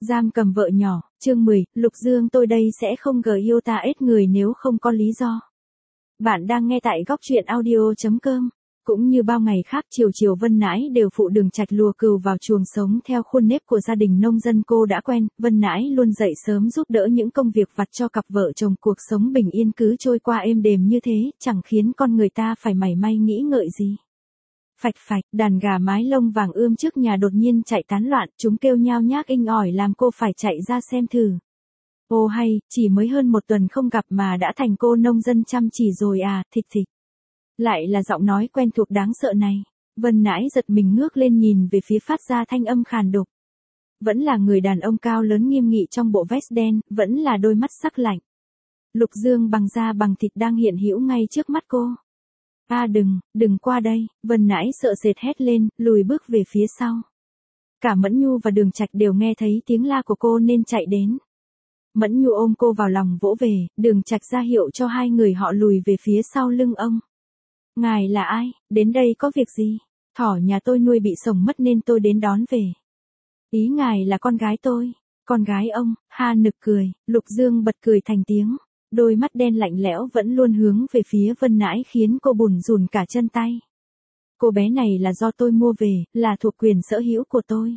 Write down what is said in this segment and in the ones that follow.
Giam cầm vợ nhỏ, chương 10, Lục Dương tôi đây sẽ không yêu ta ết người nếu không có lý do. Bạn đang nghe tại góc truyện audio.com. Cũng như bao ngày khác chiều chiều Vân Nãi đều phụ Đường Trạch lùa cừu vào chuồng sống theo khuôn nếp của gia đình nông dân cô đã quen, Vân Nãi luôn dậy sớm giúp đỡ những công việc vặt cho cặp vợ chồng, cuộc sống bình yên cứ trôi qua êm đềm như thế, chẳng khiến con người ta phải mảy may nghĩ ngợi gì. Phạch phạch, đàn gà mái lông vàng ươm trước nhà đột nhiên chạy tán loạn, chúng kêu nhao nhác inh ỏi làm cô phải chạy ra xem thử. Ô hay, chỉ mới hơn một tuần không gặp mà đã thành cô nông dân chăm chỉ rồi à, thịch thịch. Lại là giọng nói quen thuộc đáng sợ này. Vân Nãi giật mình ngước lên nhìn về phía phát ra thanh âm khàn đục. Vẫn là người đàn ông cao lớn nghiêm nghị trong bộ vest đen, vẫn là đôi mắt sắc lạnh. Lục Dương bằng da bằng thịt đang hiện hữu ngay trước mắt cô. À đừng qua đây, Vân Nãi sợ sệt hét lên, lùi bước về phía sau. Cả Mẫn Nhu và Đường Trạch đều nghe thấy tiếng la của cô nên chạy đến. Mẫn Nhu ôm cô vào lòng vỗ về, Đường Trạch ra hiệu cho hai người họ lùi về phía sau lưng ông. Ngài là ai, đến đây có việc gì? Thỏ nhà tôi nuôi bị sổng mất nên tôi đến đón về. Ý ngài là con gái tôi. Con gái ông, ha nực cười, Lục Dương bật cười thành tiếng. Đôi mắt đen lạnh lẽo vẫn luôn hướng về phía Vân Nãi khiến cô bủn rủn cả chân tay. Cô bé này là do tôi mua về, là thuộc quyền sở hữu của tôi.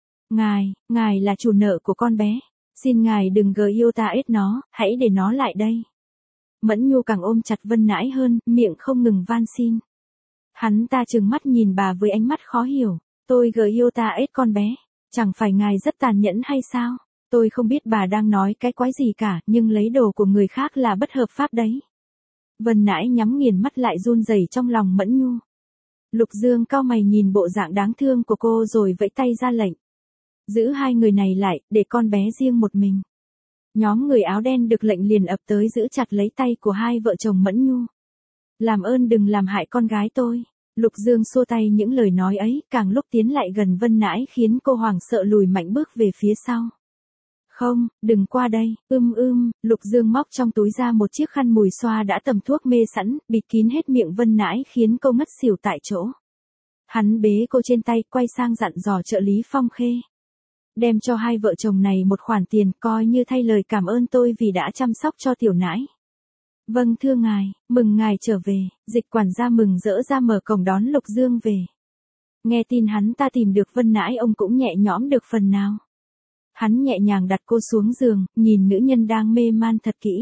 Ngài là chủ nợ của con bé. Xin ngài đừng yêu ta ết nó, hãy để nó lại đây. Mẫn Nhu càng ôm chặt Vân Nãi hơn, miệng không ngừng van xin. Hắn ta trừng mắt nhìn bà với ánh mắt khó hiểu. Tôi yêu ta ết con bé. Chẳng phải ngài rất tàn nhẫn hay sao? Tôi không biết bà đang nói cái quái gì cả, nhưng lấy đồ của người khác là bất hợp pháp đấy. Vân Nãi nhắm nghiền mắt lại run rẩy trong lòng Mẫn Nhu. Lục Dương cau mày nhìn bộ dạng đáng thương của cô rồi vẫy tay ra lệnh. Giữ hai người này lại, để con bé riêng một mình. Nhóm người áo đen được lệnh liền ập tới giữ chặt lấy tay của hai vợ chồng Mẫn Nhu. Làm ơn đừng làm hại con gái tôi. Lục Dương xua tay những lời nói ấy, càng lúc tiến lại gần Vân Nãi khiến cô hoảng sợ lùi mạnh bước về phía sau. Không, đừng qua đây, Lục Dương móc trong túi ra một chiếc khăn mùi xoa đã tầm thuốc mê sẵn, bịt kín hết miệng Vân Nãi khiến cô ngất xỉu tại chỗ. Hắn bế cô trên tay quay sang dặn dò trợ lý Phong Khê. Đem cho hai vợ chồng này một khoản tiền coi như thay lời cảm ơn tôi vì đã chăm sóc cho tiểu Nãi. Vâng thưa ngài, mừng ngài trở về, Dịch quản gia mừng rỡ ra mở cổng đón Lục Dương về. Nghe tin hắn ta tìm được Vân Nãi ông cũng nhẹ nhõm được phần nào. Hắn nhẹ nhàng đặt cô xuống giường, nhìn nữ nhân đang mê man thật kỹ.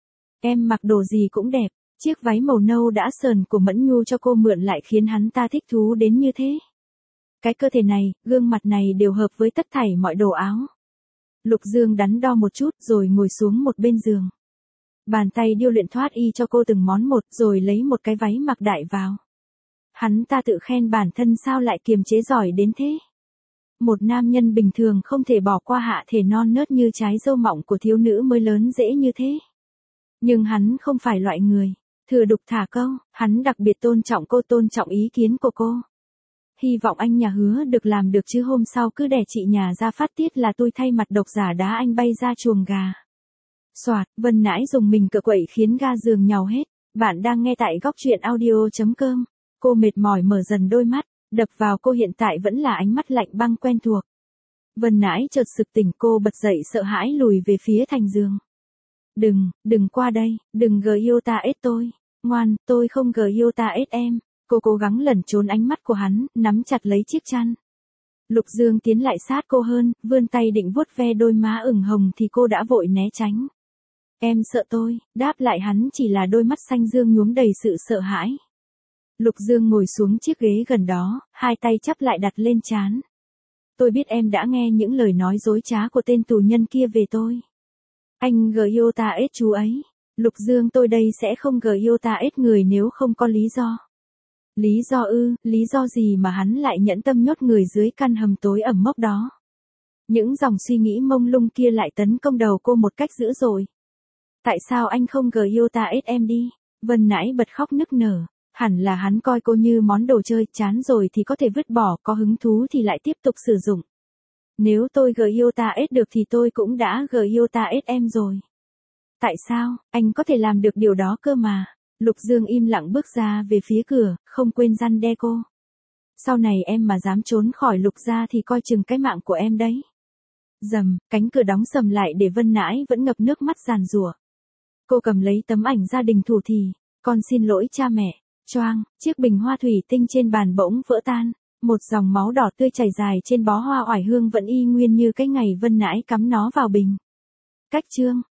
Em mặc đồ gì cũng đẹp, chiếc váy màu nâu đã sờn của Mẫn Nhu cho cô mượn lại khiến hắn ta thích thú đến như thế. Cái cơ thể này, gương mặt này đều hợp với tất thảy mọi đồ áo. Lục Dương đắn đo một chút rồi ngồi xuống một bên giường. Bàn tay điêu luyện thoát y cho cô từng món một rồi lấy một cái váy mặc đại vào. Hắn ta tự khen bản thân sao lại kiềm chế giỏi đến thế. Một nam nhân bình thường không thể bỏ qua hạ thể non nớt như trái dâu mọng của thiếu nữ mới lớn dễ như thế. Nhưng hắn không phải loại người thừa đục thả câu, hắn đặc biệt tôn trọng cô, tôn trọng ý kiến của cô. Hy vọng anh nhà hứa được làm được chứ hôm sau cứ đẻ chị nhà ra phát tiết là tôi thay mặt độc giả đá anh bay ra chuồng gà. Soạt, Vân Nãi dùng mình cựa quậy khiến ga giường nhàu hết. Bạn đang nghe tại góc truyện audio.com. Cô mệt mỏi mở dần đôi mắt, đập vào cô hiện tại vẫn là ánh mắt lạnh băng quen thuộc. Vân Nãi chợt sực tỉnh, cô bật dậy sợ hãi lùi về phía thành giường. Đừng qua đây, đừng yêu ta ết tôi. Ngoan, tôi không yêu ta ết em. Cô cố gắng lẩn trốn ánh mắt của hắn, nắm chặt lấy chiếc chăn. Lục Dương tiến lại sát cô hơn, vươn tay định vuốt ve đôi má ửng hồng thì cô đã vội né tránh. Em sợ tôi, đáp lại hắn chỉ là đôi mắt xanh dương nhuốm đầy sự sợ hãi. Lục Dương ngồi xuống chiếc ghế gần đó, hai tay chắp lại đặt lên trán. Tôi biết em đã nghe những lời nói dối trá của tên tù nhân kia về tôi. Anh yêu ta ết chú ấy. Lục Dương tôi đây sẽ không yêu ta ết người nếu không có lý do. Lý do ư, lý do gì mà hắn lại nhẫn tâm nhốt người dưới căn hầm tối ẩm mốc đó. Những dòng suy nghĩ mông lung kia lại tấn công đầu cô một cách dữ dội. Tại sao anh không yêu ta ết em đi? Vân Nãi bật khóc nức nở. Hẳn là hắn coi cô như món đồ chơi, chán rồi thì có thể vứt bỏ, có hứng thú thì lại tiếp tục sử dụng. Nếu tôi yêu ta ết được thì tôi cũng đã yêu ta ết em rồi. Tại sao, anh có thể làm được điều đó cơ mà. Lục Dương im lặng bước ra về phía cửa, không quên răn đe cô. Sau này em mà dám trốn khỏi Lục gia thì coi chừng cái mạng của em đấy. Rầm, cánh cửa đóng sầm lại để Vân Nãi vẫn ngập nước mắt giàn giụa. Cô cầm lấy tấm ảnh gia đình thủ thỉ, con xin lỗi cha mẹ. Choang, chiếc bình hoa thủy tinh trên bàn bỗng vỡ tan, một dòng máu đỏ tươi chảy dài trên bó hoa oải hương vẫn y nguyên như cái ngày Vân Nãi cắm nó vào bình. Cách chương